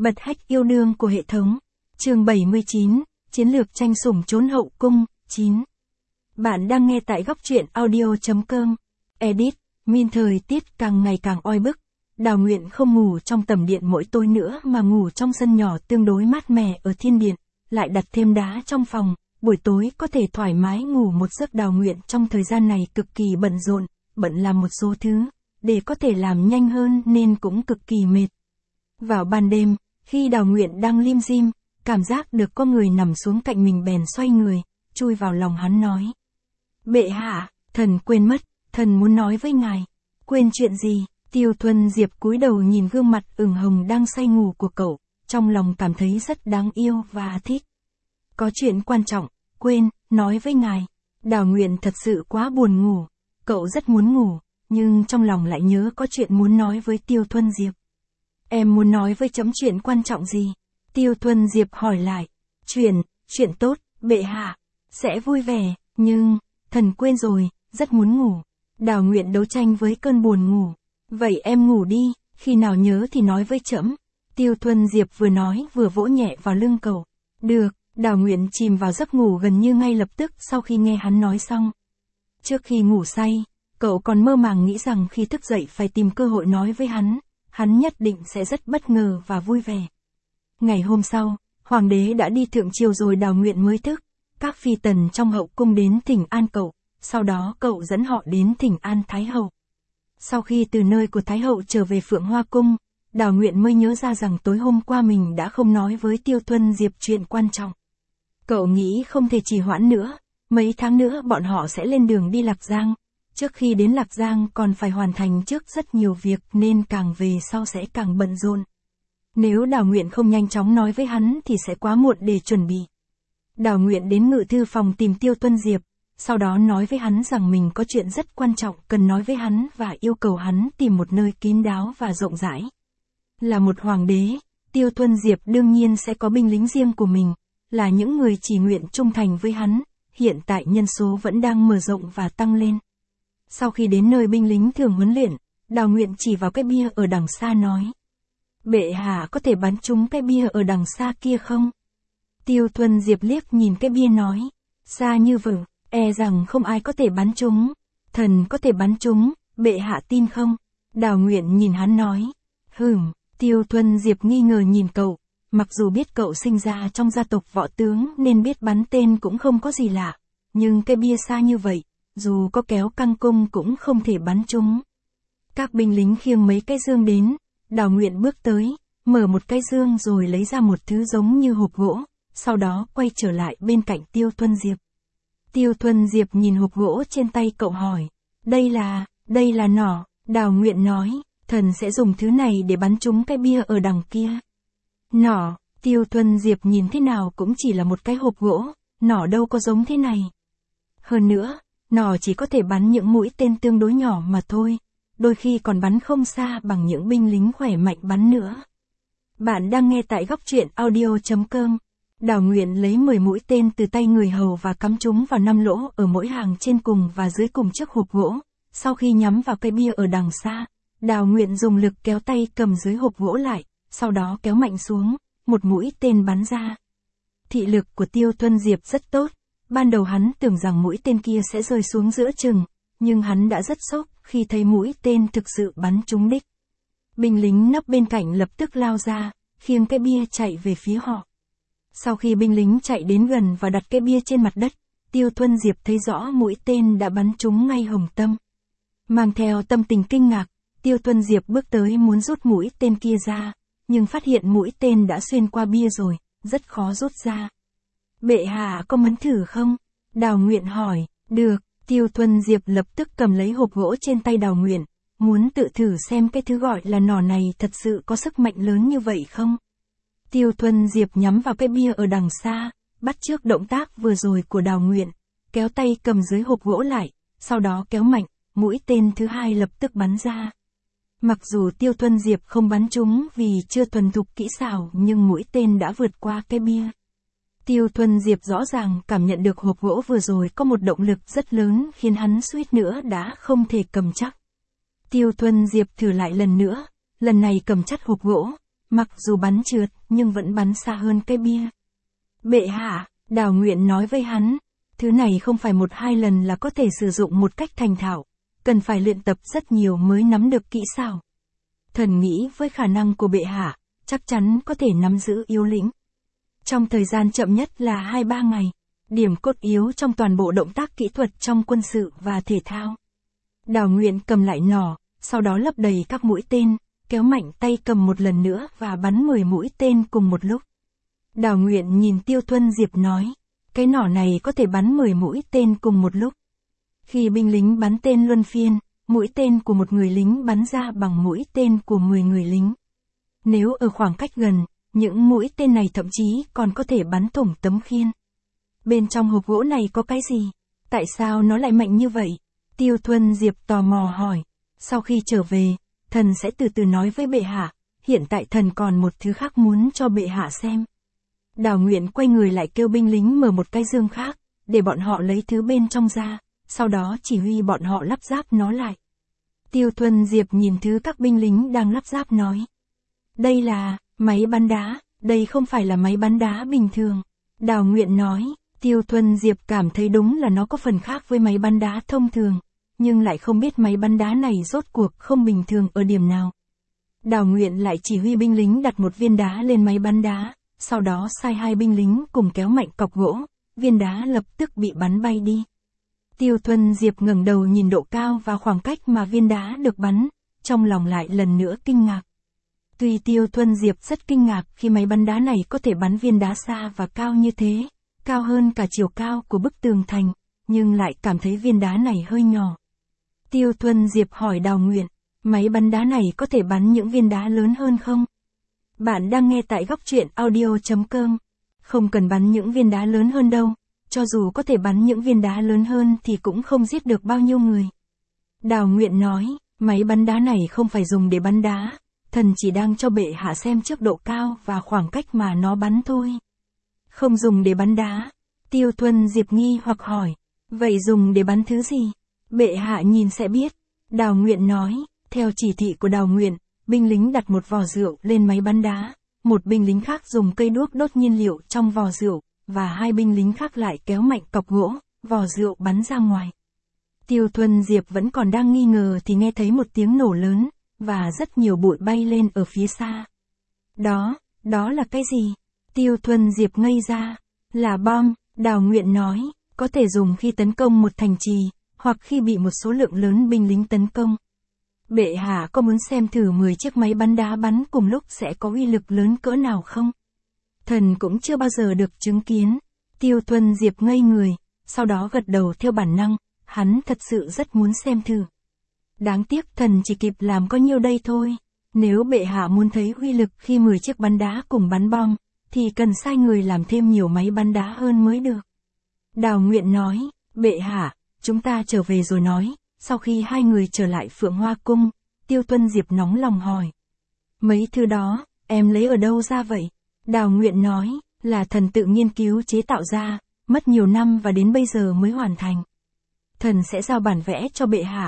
Bật hack yêu đương của hệ thống. Chương 79, Chiến lược tranh sủng trốn hậu cung, 9. Bạn đang nghe tại góc truyện audio.com. Edit, min thời tiết càng ngày càng oi bức. Đào Nguyện không ngủ trong tầm điện mỗi tối nữa mà ngủ trong sân nhỏ tương đối mát mẻ ở thiên điện, lại đặt thêm đá trong phòng, buổi tối có thể thoải mái ngủ một giấc. Đào Nguyện trong thời gian này cực kỳ bận rộn, bận làm một số thứ, để có thể làm nhanh hơn nên cũng cực kỳ mệt. Vào ban đêm, khi Đào Nguyện đang lim dim, cảm giác được có người nằm xuống cạnh mình bèn xoay người, chui vào lòng hắn nói. Bệ hạ, thần quên mất, thần muốn nói với ngài. Quên chuyện gì? Tiêu Thuần Diệp cúi đầu nhìn gương mặt ửng hồng đang say ngủ của cậu, trong lòng cảm thấy rất đáng yêu và thích. Có chuyện quan trọng, quên, nói với ngài. Đào Nguyện thật sự quá buồn ngủ, cậu rất muốn ngủ, nhưng trong lòng lại nhớ có chuyện muốn nói với Tiêu Thuần Diệp. Em muốn nói với trẫm chuyện quan trọng gì? Tiêu Thuần Diệp hỏi lại. Chuyện tốt, bệ hạ, sẽ vui vẻ, nhưng, thần quên rồi, rất muốn ngủ. Đào Nguyện đấu tranh với cơn buồn ngủ. Vậy em ngủ đi, khi nào nhớ thì nói với trẫm. Tiêu Thuần Diệp vừa nói vừa vỗ nhẹ vào lưng cậu. Được, Đào Nguyện chìm vào giấc ngủ gần như ngay lập tức sau khi nghe hắn nói xong. Trước khi ngủ say, cậu còn mơ màng nghĩ rằng khi thức dậy phải tìm cơ hội nói với hắn nhất định sẽ rất bất ngờ và vui vẻ. Ngày hôm sau, hoàng đế đã đi thượng triều rồi. Đào Nguyện mới thức. Các phi tần trong hậu cung đến thỉnh an cậu, sau đó cậu dẫn họ đến thỉnh an Thái hậu. Sau khi từ nơi của Thái hậu trở về Phượng Hoa cung, Đào Nguyện mới nhớ ra rằng tối hôm qua mình đã không nói với Tiêu Thuần Diệp chuyện quan trọng. Cậu nghĩ không thể trì hoãn nữa, mấy tháng nữa bọn họ sẽ lên đường đi Lạc Giang. Trước khi đến Lạc Giang còn phải hoàn thành trước rất nhiều việc nên càng về sau sẽ càng bận rộn. Nếu Đào Nguyện không nhanh chóng nói với hắn thì sẽ quá muộn để chuẩn bị. Đào Nguyện đến ngự thư phòng tìm Tiêu Thuần Diệp, sau đó nói với hắn rằng mình có chuyện rất quan trọng cần nói với hắn và yêu cầu hắn tìm một nơi kín đáo và rộng rãi. Là một hoàng đế, Tiêu Thuần Diệp đương nhiên sẽ có binh lính riêng của mình, là những người chỉ nguyện trung thành với hắn, hiện tại nhân số vẫn đang mở rộng và tăng lên. Sau khi đến nơi binh lính thường huấn luyện, Đào Nguyện chỉ vào cái bia ở đằng xa nói. Bệ hạ có thể bắn trúng cái bia ở đằng xa kia không? Tiêu Thuần Diệp liếc nhìn cái bia nói. Xa như vở, e rằng không ai có thể bắn trúng. Thần có thể bắn trúng, bệ hạ tin không? Đào Nguyện nhìn hắn nói. Tiêu Thuần Diệp nghi ngờ nhìn cậu. Mặc dù biết cậu sinh ra trong gia tộc võ tướng nên biết bắn tên cũng không có gì lạ. Nhưng cái bia xa như vậy, dù có kéo căng cung cũng không thể bắn trúng. Các binh lính khiêng mấy cái dương đến. Đào Nguyện bước tới, mở một cái dương rồi lấy ra một thứ giống như hộp gỗ, sau đó quay trở lại bên cạnh Tiêu Thuần Diệp. Tiêu Thuần Diệp nhìn hộp gỗ trên tay cậu hỏi, đây là nỏ. Đào Nguyện nói, thần sẽ dùng thứ này để bắn trúng cái bia ở đằng kia. Nỏ, Tiêu Thuần Diệp nhìn thế nào cũng chỉ là một cái hộp gỗ, nỏ đâu có giống thế này. Hơn nữa, nỏ chỉ có thể bắn những mũi tên tương đối nhỏ mà thôi. Đôi khi còn bắn không xa bằng những binh lính khỏe mạnh bắn nữa. Bạn đang nghe tại góc truyện audio.com. Đào Nguyện lấy 10 mũi tên từ tay người hầu và cắm chúng vào 5 lỗ ở mỗi hàng trên cùng và dưới cùng chiếc hộp gỗ. Sau khi nhắm vào cây bia ở đằng xa, Đào Nguyện dùng lực kéo tay cầm dưới hộp gỗ lại, sau đó kéo mạnh xuống, một mũi tên bắn ra. Thị lực của Tiêu Thuần Diệp rất tốt. Ban đầu hắn tưởng rằng mũi tên kia sẽ rơi xuống giữa chừng, nhưng hắn đã rất sốc khi thấy mũi tên thực sự bắn trúng đích. Binh lính nấp bên cạnh lập tức lao ra, khiêng cái bia chạy về phía họ. Sau khi binh lính chạy đến gần và đặt cái bia trên mặt đất, Tiêu Thuần Diệp thấy rõ mũi tên đã bắn trúng ngay hồng tâm. Mang theo tâm tình kinh ngạc, Tiêu Thuần Diệp bước tới muốn rút mũi tên kia ra, nhưng phát hiện mũi tên đã xuyên qua bia rồi, rất khó rút ra. Bệ hạ có muốn thử không? Đào Nguyện hỏi. Được. Tiêu Thuần Diệp lập tức cầm lấy hộp gỗ trên tay Đào Nguyện, muốn tự thử xem cái thứ gọi là nỏ này thật sự có sức mạnh lớn như vậy không. Tiêu Thuần Diệp nhắm vào cái bia ở đằng xa, bắt chước động tác vừa rồi của Đào Nguyện, kéo tay cầm dưới hộp gỗ lại, sau đó kéo mạnh, mũi tên thứ hai lập tức bắn ra. Mặc dù Tiêu Thuần Diệp không bắn trúng vì chưa thuần thục kỹ xảo nhưng mũi tên đã vượt qua cái bia. Tiêu Thuần Diệp rõ ràng cảm nhận được hộp gỗ vừa rồi có một động lực rất lớn khiến hắn suýt nữa đã không thể cầm chắc. Tiêu Thuần Diệp thử lại lần nữa, lần này cầm chắc hộp gỗ, mặc dù bắn trượt, nhưng vẫn bắn xa hơn cây bia. Bệ hạ, Đào Nguyện nói với hắn, thứ này không phải 1-2 lần là có thể sử dụng một cách thành thạo, cần phải luyện tập rất nhiều mới nắm được kỹ xảo. Thần nghĩ với khả năng của bệ hạ, chắc chắn có thể nắm giữ yếu lĩnh. Trong thời gian chậm nhất là 2-3 ngày, điểm cốt yếu trong toàn bộ động tác kỹ thuật trong quân sự và thể thao. Đào Nguyện cầm lại nỏ, sau đó lấp đầy các mũi tên, kéo mạnh tay cầm một lần nữa và bắn 10 mũi tên cùng một lúc. Đào Nguyện nhìn Tiêu Thuân Diệp nói, cái nỏ này có thể bắn 10 mũi tên cùng một lúc. Khi binh lính bắn tên luân phiên, mũi tên của một người lính bắn ra bằng mũi tên của 10 người lính. Nếu ở khoảng cách gần, những mũi tên này thậm chí còn có thể bắn thủng tấm khiên. Bên trong hộp gỗ này có cái gì? Tại sao nó lại mạnh như vậy? Tiêu Thuân Diệp tò mò hỏi. Sau khi trở về, thần sẽ từ từ nói với bệ hạ, hiện tại thần còn một thứ khác muốn cho bệ hạ xem. Đào Nguyện quay người lại kêu binh lính mở một cái dương khác, để bọn họ lấy thứ bên trong ra, sau đó chỉ huy bọn họ lắp ráp nó lại. Tiêu Thuân Diệp nhìn thứ các binh lính đang lắp ráp nói. Đây là máy bắn đá, đây không phải là máy bắn đá bình thường. Đào Nguyện nói, Tiêu Thuân Diệp cảm thấy đúng là nó có phần khác với máy bắn đá thông thường, nhưng lại không biết máy bắn đá này rốt cuộc không bình thường ở điểm nào. Đào Nguyện lại chỉ huy binh lính đặt một viên đá lên máy bắn đá, sau đó sai 2 binh lính cùng kéo mạnh cọc gỗ, viên đá lập tức bị bắn bay đi. Tiêu Thuân Diệp ngẩng đầu nhìn độ cao và khoảng cách mà viên đá được bắn, trong lòng lại lần nữa kinh ngạc. Tuy Tiêu Thuân Diệp rất kinh ngạc khi máy bắn đá này có thể bắn viên đá xa và cao như thế, cao hơn cả chiều cao của bức tường thành, nhưng lại cảm thấy viên đá này hơi nhỏ. Tiêu Thuân Diệp hỏi Đào Nguyện, máy bắn đá này có thể bắn những viên đá lớn hơn không? Bạn đang nghe tại góc truyện audio.com. Không cần bắn những viên đá lớn hơn đâu, cho dù có thể bắn những viên đá lớn hơn thì cũng không giết được bao nhiêu người. Đào Nguyện nói, máy bắn đá này không phải dùng để bắn đá, thần chỉ đang cho bệ hạ xem trước độ cao và khoảng cách mà nó bắn thôi. Không dùng để bắn đá. Tiêu Thuân Diệp nghi hoặc hỏi, vậy dùng để bắn thứ gì? Bệ hạ nhìn sẽ biết. Đào Nguyện nói, theo chỉ thị của Đào Nguyện, binh lính đặt một vò rượu lên máy bắn đá, một binh lính khác dùng cây đuốc đốt nhiên liệu trong vò rượu, và 2 binh lính khác lại kéo mạnh cọc gỗ, vò rượu bắn ra ngoài. Tiêu Thuân Diệp vẫn còn đang nghi ngờ thì nghe thấy một tiếng nổ lớn, và rất nhiều bụi bay lên ở phía xa. Đó là cái gì? Tiêu Thuân Diệp ngây ra. Là bom, Đào Nguyện nói, có thể dùng khi tấn công một thành trì, hoặc khi bị một số lượng lớn binh lính tấn công. Bệ hạ có muốn xem thử 10 chiếc máy bắn đá bắn cùng lúc sẽ có uy lực lớn cỡ nào không? Thần cũng chưa bao giờ được chứng kiến. Tiêu Thuân Diệp ngây người, sau đó gật đầu theo bản năng, hắn thật sự rất muốn xem thử. Đáng tiếc thần chỉ kịp làm có nhiêu đây thôi. Nếu bệ hạ muốn thấy uy lực khi 10 chiếc bắn đá cùng bắn bom, thì cần sai người làm thêm nhiều máy bắn đá hơn mới được. Đào Nguyện nói, bệ hạ, chúng ta trở về rồi nói. Sau khi 2 người trở lại Phượng Hoa Cung, Tiêu Thuân Diệp nóng lòng hỏi. Mấy thứ đó, em lấy ở đâu ra vậy? Đào Nguyện nói, là thần tự nghiên cứu chế tạo ra, mất nhiều năm và đến bây giờ mới hoàn thành. Thần sẽ giao bản vẽ cho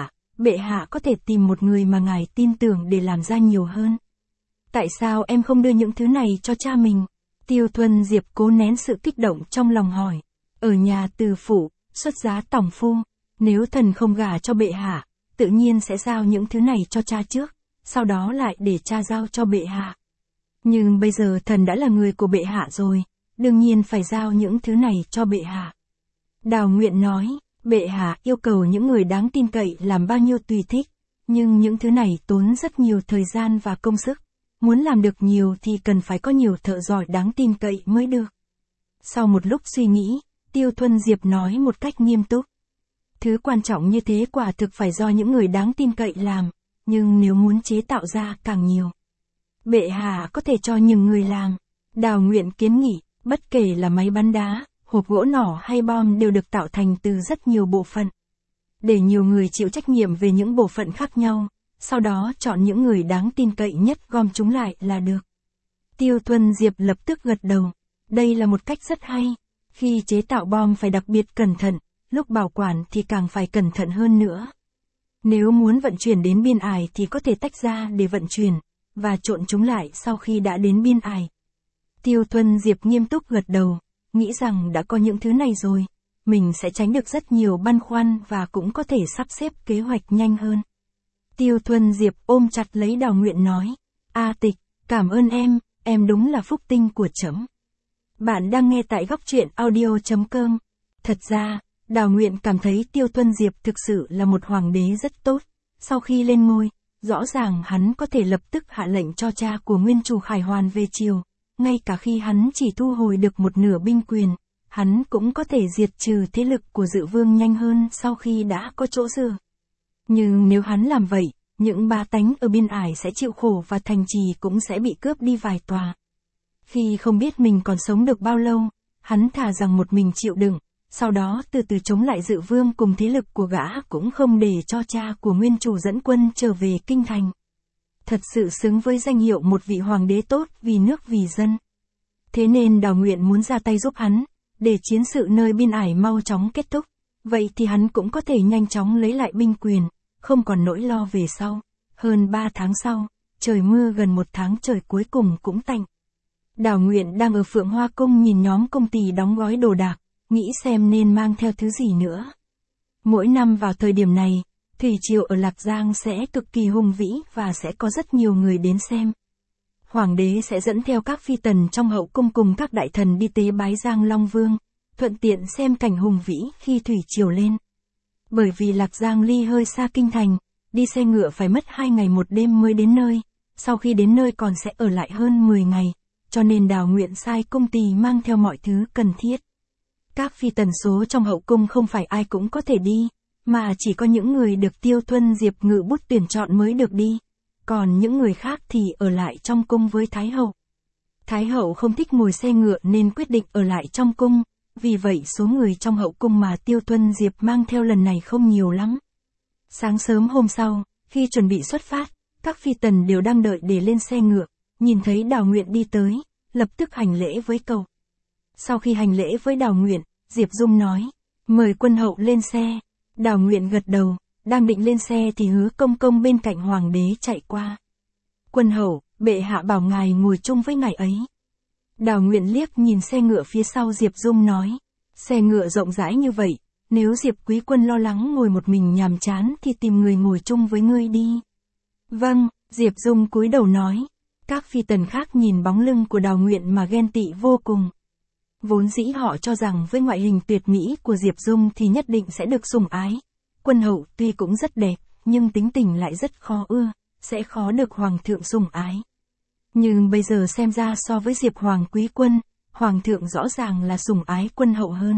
bệ hạ có thể tìm một người mà ngài tin tưởng để làm ra nhiều hơn. Tại sao em không đưa những thứ này cho cha mình? Tiêu Thuân Diệp cố nén sự kích động trong lòng hỏi. Ở nhà từ phủ, xuất giá tòng phu, nếu thần không gả cho bệ hạ, tự nhiên sẽ giao những thứ này cho cha trước, sau đó lại để cha giao cho bệ hạ. Nhưng bây giờ thần đã là người của bệ hạ rồi, đương nhiên phải giao những thứ này cho bệ hạ. Đào Nguyện nói, bệ hạ yêu cầu những người đáng tin cậy làm bao nhiêu tùy thích, nhưng những thứ này tốn rất nhiều thời gian và công sức. Muốn làm được nhiều thì cần phải có nhiều thợ giỏi đáng tin cậy mới được. Sau một lúc suy nghĩ, Tiêu Thuân Diệp nói một cách nghiêm túc. Thứ quan trọng như thế quả thực phải do những người đáng tin cậy làm, nhưng nếu muốn chế tạo ra càng nhiều, bệ hạ có thể cho những người làm. Đào Nguyện kiến nghị, bất kể là máy bắn đá, hộp gỗ nỏ hay bom đều được tạo thành từ rất nhiều bộ phận. Để nhiều người chịu trách nhiệm về những bộ phận khác nhau, sau đó chọn những người đáng tin cậy nhất gom chúng lại là được. Tiêu Thuân Diệp lập tức gật đầu. Đây là một cách rất hay. Khi chế tạo bom phải đặc biệt cẩn thận, lúc bảo quản thì càng phải cẩn thận hơn nữa. Nếu muốn vận chuyển đến biên ải thì có thể tách ra để vận chuyển, và trộn chúng lại sau khi đã đến biên ải. Tiêu Thuân Diệp nghiêm túc gật đầu, nghĩ rằng đã có những thứ này rồi, mình sẽ tránh được rất nhiều băn khoăn và cũng có thể sắp xếp kế hoạch nhanh hơn. Tiêu Thuân Diệp ôm chặt lấy Đào Nguyện nói, A Tịch, cảm ơn em đúng là phúc tinh của trẫm. Bạn đang nghe tại góc truyện audio.com. Thật ra, Đào Nguyện cảm thấy Tiêu Thuân Diệp thực sự là một hoàng đế rất tốt. Sau khi lên ngôi, rõ ràng hắn có thể lập tức hạ lệnh cho cha của nguyên chủ khải hoàn về triều. Ngay cả khi hắn chỉ thu hồi được một nửa binh quyền, hắn cũng có thể diệt trừ thế lực của Dự Vương nhanh hơn sau khi đã có chỗ dựa. Nhưng nếu hắn làm vậy, những bá tánh ở biên ải sẽ chịu khổ và thành trì cũng sẽ bị cướp đi vài tòa. Khi không biết mình còn sống được bao lâu, hắn thà rằng một mình chịu đựng, sau đó từ từ chống lại Dự Vương cùng thế lực của gã cũng không để cho cha của nguyên chủ dẫn quân trở về kinh thành. Thật sự xứng với danh hiệu một vị hoàng đế tốt vì nước vì dân. Thế nên Đào Nguyện muốn ra tay giúp hắn, để chiến sự nơi biên ải mau chóng kết thúc, vậy thì hắn cũng có thể nhanh chóng lấy lại binh quyền, không còn nỗi lo về sau. Hơn 3 tháng sau, trời mưa gần 1 tháng trời cuối cùng cũng tạnh. Đào Nguyện đang ở Phượng Hoa Cung nhìn nhóm công tỳ đóng gói đồ đạc, nghĩ xem nên mang theo thứ gì nữa. Mỗi năm vào thời điểm này, thủy triều ở Lạc Giang sẽ cực kỳ hùng vĩ và sẽ có rất nhiều người đến xem. Hoàng đế sẽ dẫn theo các phi tần trong hậu cung cùng các đại thần đi tế bái Giang Long Vương, thuận tiện xem cảnh hùng vĩ khi thủy triều lên. Bởi vì Lạc Giang ly hơi xa kinh thành, đi xe ngựa phải mất 2 ngày 1 đêm mới đến nơi, sau khi đến nơi còn sẽ ở lại hơn 10 ngày, cho nên Đào Nguyện sai công tỳ mang theo mọi thứ cần thiết. Các phi tần số trong hậu cung không phải ai cũng có thể đi, mà chỉ có những người được Tiêu Thuân Diệp ngự bút tuyển chọn mới được đi, còn những người khác thì ở lại trong cung với Thái hậu. Thái hậu không thích ngồi xe ngựa nên quyết định ở lại trong cung, vì vậy số người trong hậu cung mà Tiêu Thuân Diệp mang theo lần này không nhiều lắm. Sáng sớm hôm sau, khi chuẩn bị xuất phát, các phi tần đều đang đợi để lên xe ngựa, nhìn thấy Đào Nguyện đi tới, lập tức hành lễ với cậu. Sau khi hành lễ với Đào Nguyện, Diệp Dung nói, mời quân hậu lên xe. Đào Nguyện gật đầu, đang định lên xe thì Hứa Công Công bên cạnh hoàng đế chạy qua. Quân hậu, bệ hạ bảo ngài ngồi chung với ngài ấy. Đào Nguyện liếc nhìn xe ngựa phía sau Diệp Dung nói, xe ngựa rộng rãi như vậy, nếu Diệp quý quân lo lắng ngồi một mình nhàm chán thì tìm người ngồi chung với ngươi đi. Vâng, Diệp Dung cúi đầu nói. Các phi tần khác nhìn bóng lưng của Đào Nguyện mà ghen tị vô cùng. Vốn dĩ họ cho rằng với ngoại hình tuyệt mỹ của Diệp Dung thì nhất định sẽ được sủng ái. Quân hậu tuy cũng rất đẹp, nhưng tính tình lại rất khó ưa, sẽ khó được hoàng thượng sủng ái. Nhưng bây giờ xem ra so với Diệp hoàng quý quân, hoàng thượng rõ ràng là sủng ái quân hậu hơn.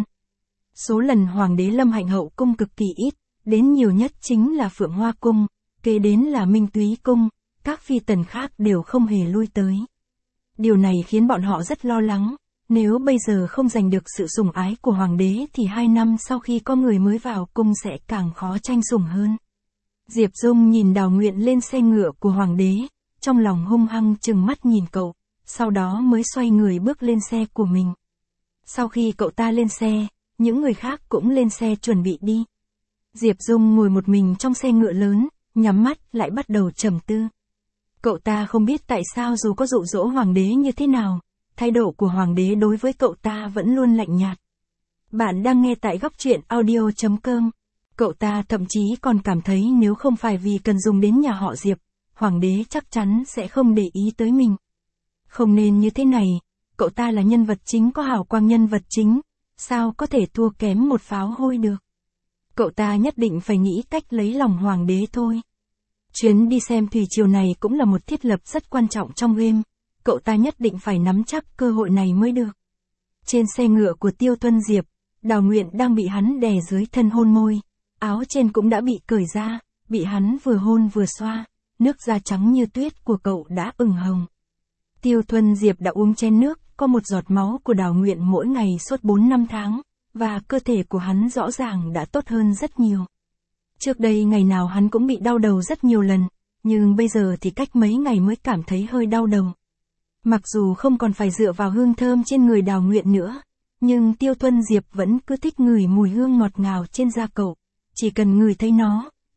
Số lần hoàng đế lâm hạnh hậu cung cực kỳ ít, đến nhiều nhất chính là Phượng Hoa Cung, kế đến là Minh Túy Cung, các phi tần khác đều không hề lui tới. Điều này khiến bọn họ rất lo lắng, nếu bây giờ không giành được sự sủng ái của hoàng đế thì 2 năm sau khi có người mới vào cung sẽ càng khó tranh sủng hơn. Diệp Dung nhìn Đào Nguyện lên xe ngựa của hoàng đế, trong lòng hung hăng trừng mắt nhìn cậu, sau đó mới xoay người bước lên xe của mình. Sau khi cậu ta lên xe, những người khác cũng lên xe chuẩn bị đi. Diệp Dung ngồi một mình trong xe ngựa lớn, nhắm mắt lại bắt đầu trầm tư. Cậu ta không biết tại sao dù có dụ dỗ hoàng đế như thế nào, thái độ của hoàng đế đối với cậu ta vẫn luôn lạnh nhạt. Bạn đang nghe tại góc truyện audio.com. Cậu ta thậm chí còn cảm thấy nếu không phải vì cần dùng đến nhà họ Diệp, hoàng đế chắc chắn sẽ không để ý tới mình. Không nên như thế này, cậu ta là nhân vật chính có hào quang nhân vật chính, sao có thể thua kém một pháo hôi được. Cậu ta nhất định phải nghĩ cách lấy lòng hoàng đế thôi. Chuyến đi xem thủy triều này cũng là một thiết lập rất quan trọng trong game, cậu ta nhất định phải nắm chắc cơ hội này mới được. Trên xe ngựa của Tiêu Thuân Diệp, Đào Nguyện đang bị hắn đè dưới thân hôn môi, áo trên cũng đã bị cởi ra, bị hắn vừa hôn vừa xoa, nước da trắng như tuyết của cậu đã ửng hồng. Tiêu Thuân Diệp đã uống chén nước, có một giọt máu của Đào Nguyện mỗi ngày suốt 4 năm tháng, và cơ thể của hắn rõ ràng đã tốt hơn rất nhiều. Trước đây ngày nào hắn cũng bị đau đầu rất nhiều lần, nhưng bây giờ thì cách mấy ngày mới cảm thấy hơi đau đầu. Mặc dù không còn phải dựa vào hương thơm trên người Đào Nguyện nữa, nhưng Tiêu Thuân Diệp vẫn cứ thích ngửi mùi hương ngọt ngào trên da cậu, chỉ cần ngửi thấy nó,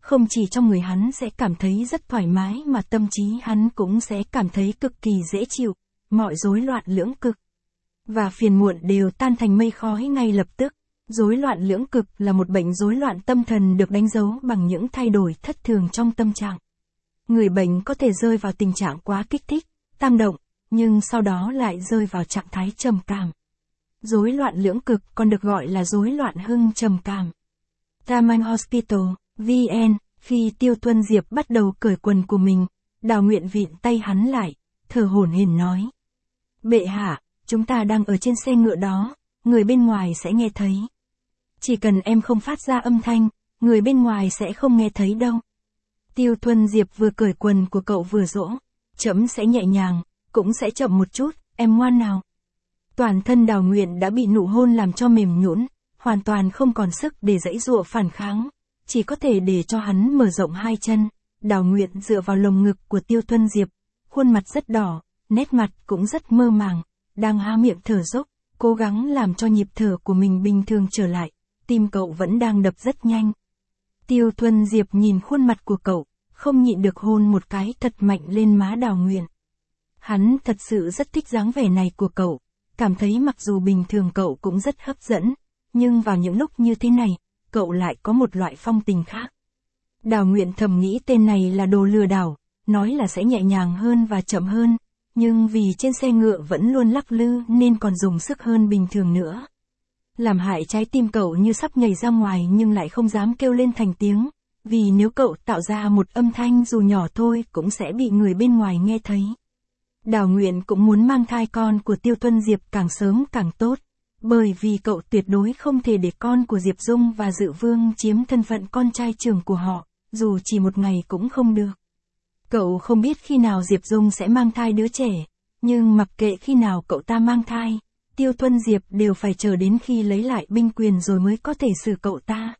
không chỉ trong người hắn sẽ cảm thấy rất thoải mái mà tâm trí hắn cũng sẽ cảm thấy cực kỳ dễ chịu, mọi rối loạn lưỡng cực và phiền muộn đều tan thành mây khói ngay lập tức. Rối loạn lưỡng cực là một bệnh rối loạn tâm thần được đánh dấu bằng những thay đổi thất thường trong tâm trạng. Người bệnh có thể rơi vào tình trạng quá kích thích, tam động, nhưng sau đó lại rơi vào trạng thái trầm cảm. Rối loạn lưỡng cực còn được gọi là rối loạn hưng trầm cảm. Tamang Hospital, VN, khi Tiêu Tuân Diệp bắt đầu cởi quần của mình, Đào Nguyện vịn tay hắn lại, thở hổn hển nói. Bệ hạ, chúng ta đang ở trên xe ngựa đó, người bên ngoài sẽ nghe thấy. Chỉ cần em không phát ra âm thanh, người bên ngoài sẽ không nghe thấy đâu. Tiêu Tuân Diệp vừa cởi quần của cậu vừa dỗ. Trẫm sẽ nhẹ nhàng, cũng sẽ chậm một chút, em ngoan nào. Toàn thân Đào Nguyện đã bị nụ hôn làm cho mềm nhũn, hoàn toàn không còn sức để giãy giụa phản kháng, chỉ có thể để cho hắn mở rộng hai chân. Đào Nguyện dựa vào lồng ngực của Tiêu Tuân Diệp, khuôn mặt rất đỏ, nét mặt cũng rất mơ màng, đang há miệng thở dốc, cố gắng làm cho nhịp thở của mình bình thường trở lại, tim cậu vẫn đang đập rất nhanh. Tiêu Tuân Diệp nhìn khuôn mặt của cậu, không nhịn được hôn một cái thật mạnh lên má Đào Nguyện. Hắn thật sự rất thích dáng vẻ này của cậu, cảm thấy mặc dù bình thường cậu cũng rất hấp dẫn, nhưng vào những lúc như thế này, cậu lại có một loại phong tình khác. Đào Nguyện thầm nghĩ tên này là đồ lừa đảo, nói là sẽ nhẹ nhàng hơn và chậm hơn, nhưng vì trên xe ngựa vẫn luôn lắc lư nên còn dùng sức hơn bình thường nữa. Làm hại trái tim cậu như sắp nhảy ra ngoài nhưng lại không dám kêu lên thành tiếng, vì nếu cậu tạo ra một âm thanh dù nhỏ thôi cũng sẽ bị người bên ngoài nghe thấy. Đào Nguyện cũng muốn mang thai con của Tiêu Tuân Diệp càng sớm càng tốt, bởi vì cậu tuyệt đối không thể để con của Diệp Dung và Dự Vương chiếm thân phận con trai trưởng của họ, dù chỉ một ngày cũng không được. Cậu không biết khi nào Diệp Dung sẽ mang thai đứa trẻ, nhưng mặc kệ khi nào cậu ta mang thai, Tiêu Tuân Diệp đều phải chờ đến khi lấy lại binh quyền rồi mới có thể xử cậu ta.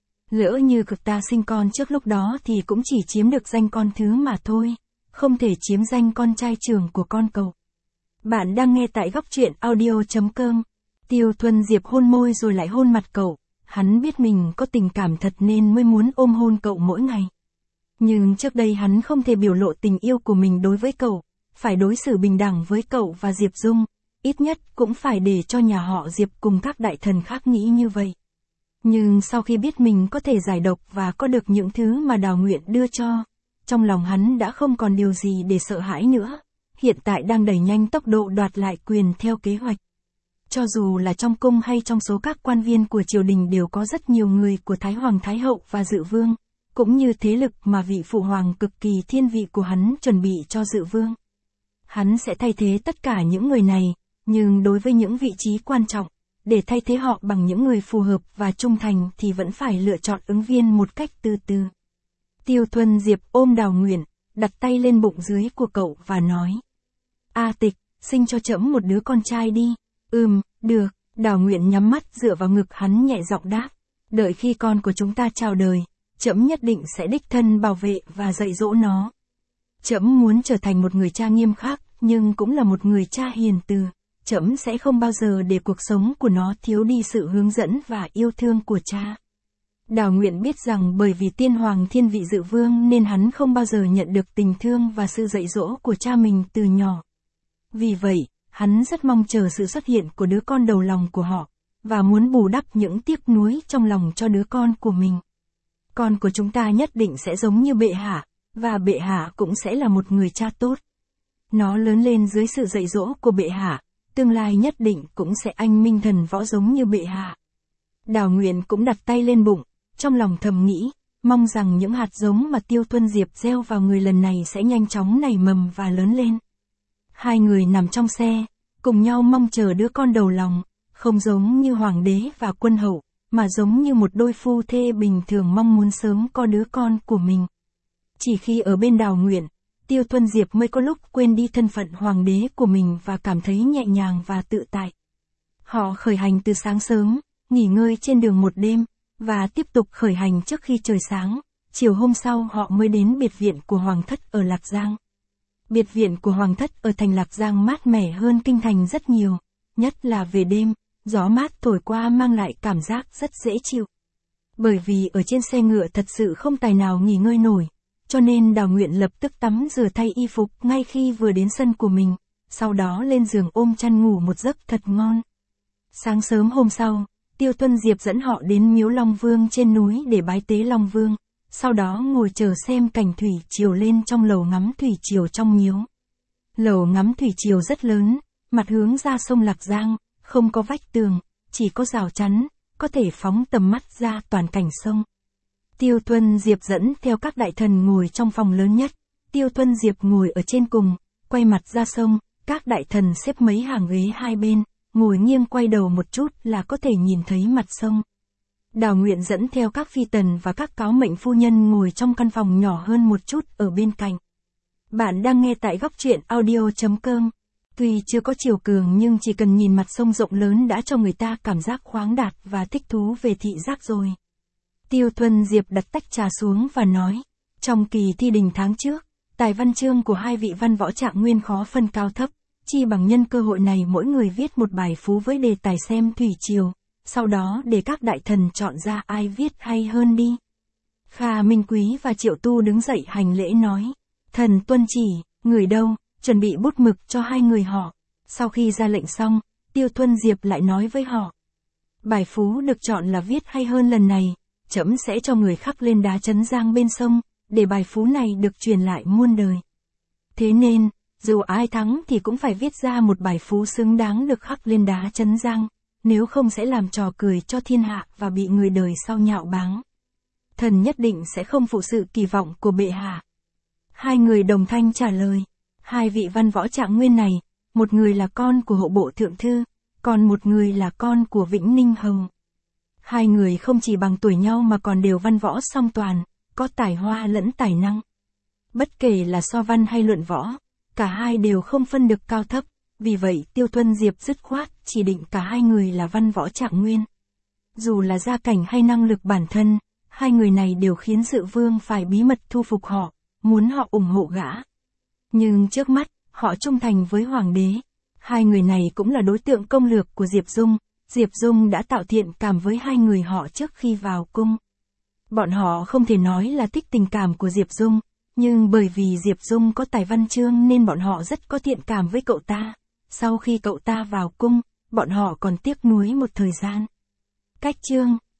Lỡ như cậu ta sinh con trước lúc đó thì cũng chỉ chiếm được danh con thứ mà thôi, không thể chiếm danh con trai trưởng của con cậu. Bạn đang nghe tại góc truyện audio.com. Tiêu Tuân Diệp hôn môi rồi lại hôn mặt cậu, hắn biết mình có tình cảm thật nên mới muốn ôm hôn cậu mỗi ngày. Nhưng trước đây hắn không thể biểu lộ tình yêu của mình đối với cậu, phải đối xử bình đẳng với cậu và Diệp Dung, ít nhất cũng phải để cho nhà họ Diệp cùng các đại thần khác nghĩ như vậy. Nhưng sau khi biết mình có thể giải độc và có được những thứ mà Đào Nguyện đưa cho, trong lòng hắn đã không còn điều gì để sợ hãi nữa, hiện tại đang đẩy nhanh tốc độ đoạt lại quyền theo kế hoạch. Cho dù là trong cung hay trong số các quan viên của triều đình đều có rất nhiều người của Thái Hoàng Thái Hậu và Dự Vương, cũng như thế lực mà vị phụ hoàng cực kỳ thiên vị của hắn chuẩn bị cho Dự Vương. Hắn sẽ thay thế tất cả những người này, nhưng đối với những vị trí quan trọng, để thay thế họ bằng những người phù hợp và trung thành thì vẫn phải lựa chọn ứng viên một cách từ từ. Tiêu Tuân Diệp ôm Đào Nguyện, đặt tay lên bụng dưới của cậu và nói. A Tịch, sinh cho trẫm một đứa con trai đi. Được, Đào Nguyện nhắm mắt dựa vào ngực hắn nhẹ giọng đáp. Đợi khi con của chúng ta chào đời, trẫm nhất định sẽ đích thân bảo vệ và dạy dỗ nó. Trẫm muốn trở thành một người cha nghiêm khắc, nhưng cũng là một người cha hiền từ. Trẫm sẽ không bao giờ để cuộc sống của nó thiếu đi sự hướng dẫn và yêu thương của cha. Đào Nguyện biết rằng bởi vì tiên hoàng thiên vị Dự Vương nên hắn không bao giờ nhận được tình thương và sự dạy dỗ của cha mình từ nhỏ. Vì vậy, hắn rất mong chờ sự xuất hiện của đứa con đầu lòng của họ, và muốn bù đắp những tiếc nuối trong lòng cho đứa con của mình. Con của chúng ta nhất định sẽ giống như bệ hạ, và bệ hạ cũng sẽ là một người cha tốt. Nó lớn lên dưới sự dạy dỗ của bệ hạ, tương lai nhất định cũng sẽ anh minh thần võ giống như bệ hạ. Đào Nguyện cũng đặt tay lên bụng, trong lòng thầm nghĩ, mong rằng những hạt giống mà Tiêu Tuân Diệp gieo vào người lần này sẽ nhanh chóng nảy mầm và lớn lên. Hai người nằm trong xe, cùng nhau mong chờ đứa con đầu lòng, không giống như hoàng đế và quân hậu, mà giống như một đôi phu thê bình thường mong muốn sớm có đứa con của mình. Chỉ khi ở bên Đào Nguyện, Tiêu Tuân Diệp mới có lúc quên đi thân phận hoàng đế của mình và cảm thấy nhẹ nhàng và tự tại. Họ khởi hành từ sáng sớm, nghỉ ngơi trên đường một đêm, và tiếp tục khởi hành trước khi trời sáng. Chiều hôm sau họ mới đến biệt viện của Hoàng thất ở Lạc Giang. Biệt viện của Hoàng thất ở thành Lạc Giang mát mẻ hơn kinh thành rất nhiều, nhất là về đêm, gió mát thổi qua mang lại cảm giác rất dễ chịu. Bởi vì ở trên xe ngựa thật sự không tài nào nghỉ ngơi nổi, cho nên Đào Nguyện lập tức tắm rửa thay y phục ngay khi vừa đến sân của mình, sau đó lên giường ôm chăn ngủ một giấc thật ngon. Sáng sớm hôm sau, Tiêu Tuân Diệp dẫn họ đến miếu Long Vương trên núi để bái tế Long Vương, sau đó ngồi chờ xem cảnh thủy triều lên trong lầu ngắm thủy triều trong miếu. Lầu ngắm thủy triều rất lớn, mặt hướng ra sông Lạc Giang, không có vách tường, chỉ có rào chắn, có thể phóng tầm mắt ra toàn cảnh sông. Tiêu Tuân Diệp dẫn theo các đại thần ngồi trong phòng lớn nhất, Tiêu Tuân Diệp ngồi ở trên cùng, quay mặt ra sông, các đại thần xếp mấy hàng ghế hai bên, ngồi nghiêng quay đầu một chút là có thể nhìn thấy mặt sông. Đào Nguyện dẫn theo các phi tần và các cáo mệnh phu nhân ngồi trong căn phòng nhỏ hơn một chút ở bên cạnh. Bạn đang nghe tại góc truyện audio.com. Tuy chưa có chiều cường nhưng chỉ cần nhìn mặt sông rộng lớn đã cho người ta cảm giác khoáng đạt và thích thú về thị giác rồi. Tiêu Tuân Diệp đặt tách trà xuống và nói, trong kỳ thi đình tháng trước, tài văn chương của hai vị văn võ Trạng Nguyên khó phân cao thấp, chi bằng nhân cơ hội này mỗi người viết một bài phú với đề tài xem thủy triều, sau đó để các đại thần chọn ra ai viết hay hơn đi. Kha Minh Quý và Triệu Tu đứng dậy hành lễ nói, thần tuân chỉ, người đâu, chuẩn bị bút mực cho hai người họ. Sau khi ra lệnh xong, Tiêu Tuân Diệp lại nói với họ, bài phú được chọn là viết hay hơn lần này, trẫm sẽ cho người khắc lên đá Trấn Giang bên sông, để bài phú này được truyền lại muôn đời. Thế nên, dù ai thắng thì cũng phải viết ra một bài phú xứng đáng được khắc lên đá Trấn Giang, nếu không sẽ làm trò cười cho thiên hạ và bị người đời sau nhạo báng. Thần nhất định sẽ không phụ sự kỳ vọng của bệ hạ. Hai người đồng thanh trả lời, hai vị văn võ Trạng Nguyên này, một người là con của hộ bộ thượng thư, còn một người là con của Vĩnh Ninh Hầu. Hai người không chỉ bằng tuổi nhau mà còn đều văn võ song toàn, có tài hoa lẫn tài năng. Bất kể là so văn hay luận võ, cả hai đều không phân được cao thấp, vì vậy Tiêu Tuân Diệp dứt khoát chỉ định cả hai người là văn võ Trạng Nguyên. Dù là gia cảnh hay năng lực bản thân, hai người này đều khiến Dự Vương phải bí mật thu phục họ, muốn họ ủng hộ gã. Nhưng trước mắt, họ trung thành với Hoàng đế. Hai người này cũng là đối tượng công lược của Diệp Dung. Diệp Dung đã tạo thiện cảm với hai người họ trước khi vào cung. Bọn họ không thể nói là thích tình cảm của Diệp Dung, nhưng bởi vì Diệp Dung có tài văn chương nên bọn họ rất có thiện cảm với cậu ta. Sau khi cậu ta vào cung, bọn họ còn tiếc nuối một thời gian. Cách chương